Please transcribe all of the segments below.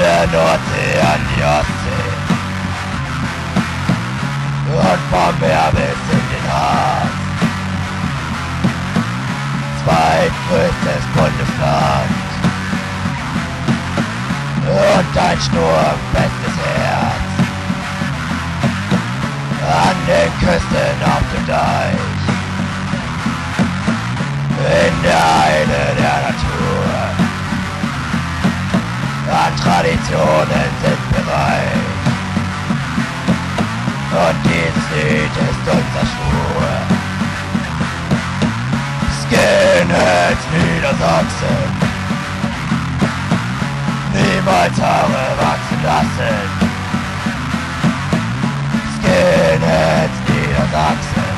der Nordsee an die Ostsee und vom Meer bis in den Harz. Zweitgrößtes Bundesland und ein sturmfestes Herz. An den Küsten auf dem Deich, in der Heide der Natur. An Traditionen sind wir reich und dieses Lied ist unser Schwur. Skinheads Niedersachsen, niemals Haare wachsen lassen. Skinheads Niedersachsen,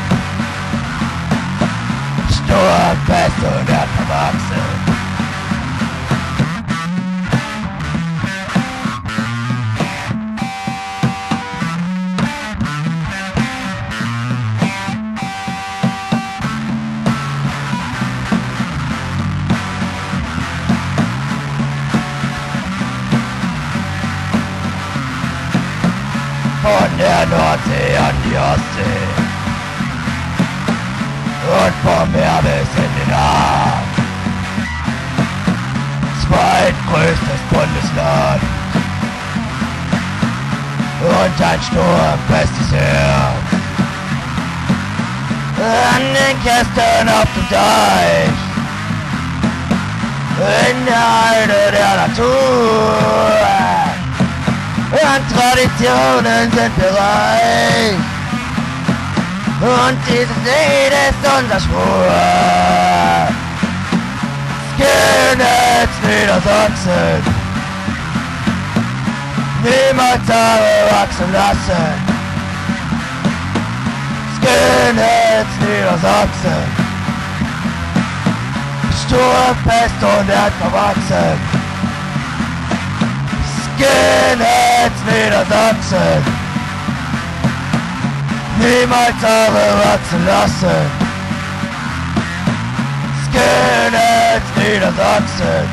sturmfest und erdverwachsen. Von der Nordsee an die Ostsee und vom Meer bis in den Harz. Zweitgrößtes Bundesland und ein sturmfestes Herz. An den Kästen auf dem Deich, in der Heide der Natur. An Traditionen sind wir reich und dieses Lied ist unser Schwur. Skinheads Niedersachsen, niemals Haare wachsen lassen. Skinheads Niedersachsen, sturmfest und erdverwachsen. Skinheads Niedersachsen, niemals Haare wachsen lassen. Skinheads Niedersachsen,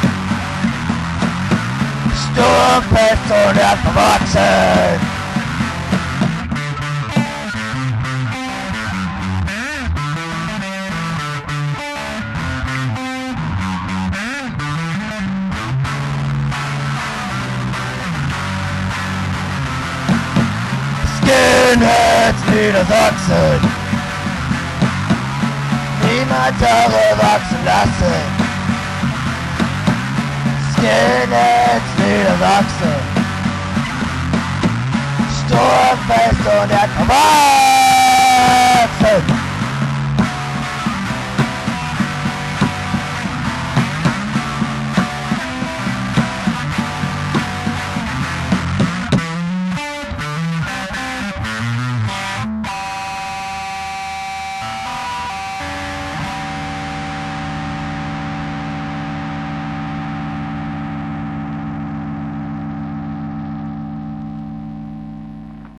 sturmfest und erdverwachsen. Skinheads Niedersachsen, niemals Haare wachsen lassen. Skinheads Niedersachsen, sturmfest und erdverwachsen.